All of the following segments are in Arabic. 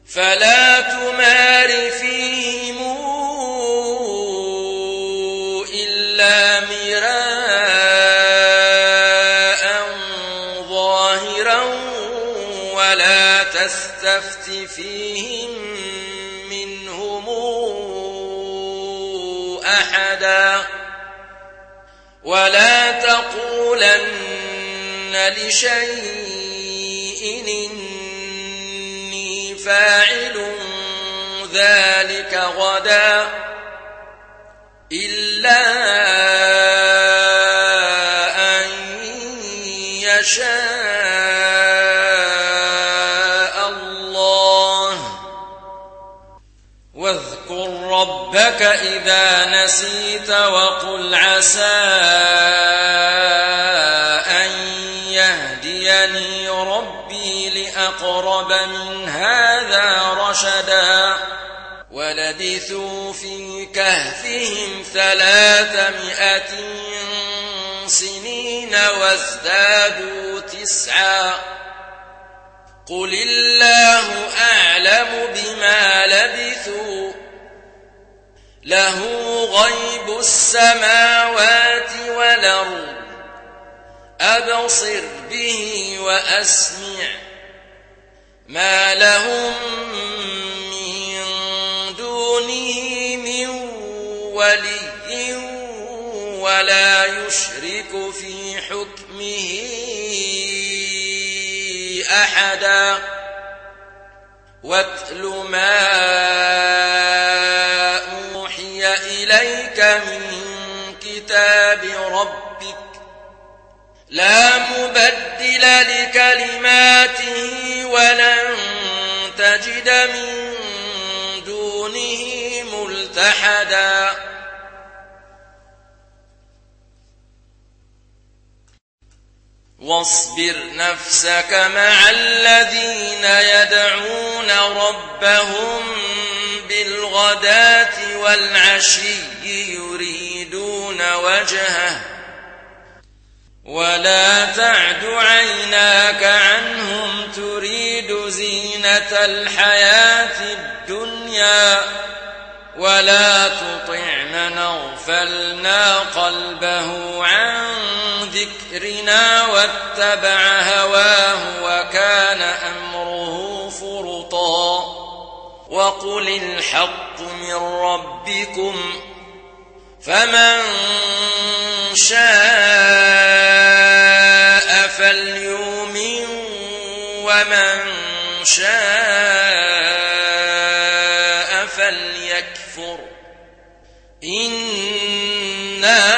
فلا تمار فيهم إلا مراء ظاهرا ولا تستفت فيهم منهم أحدا ولا تقولن لشيء إني فاعل ذلك غدا إلا أن يشاء الله واذكر ربك إذا نسيت وقل عسى أن يهديني ربي لأقرب من هذا رشدا ولبثوا في كهفهم 300 سنين وازدادوا 9 قل الله أعلم بما لبثوا له غيب السماوات والأرض أبصر به وأسمع ما لهم من دونه من ولي ولا يشرك في حكمه أحدا واتل ما أوحي إليك من كتاب ربك لا مبدل لكلماته ولن تجد من دونه ملتحدا واصبر نفسك مع الذين يدعون ربهم بالغداة والعشي يريدون وجهه ولا تعد عيناك عنهم تريد زينة الحياة الدنيا ولا تطع من أغفلنا قلبه عن ذكرنا واتبع هواه وكان أمره فرطا وقل الحق من ربكم فمن شاء فليؤمن ومن شاء فليكفر إنا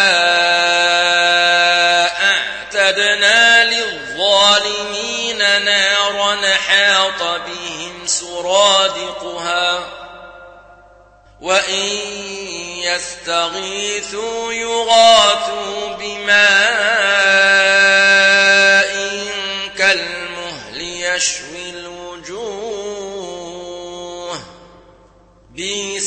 أعتدنا للظالمين نارا حاط بهم سرادقها وإن يستغيثوا يغاثوا بماء كالمهل يشوي الوجوه بئس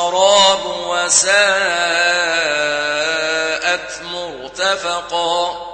الشراب وساءت مرتفقا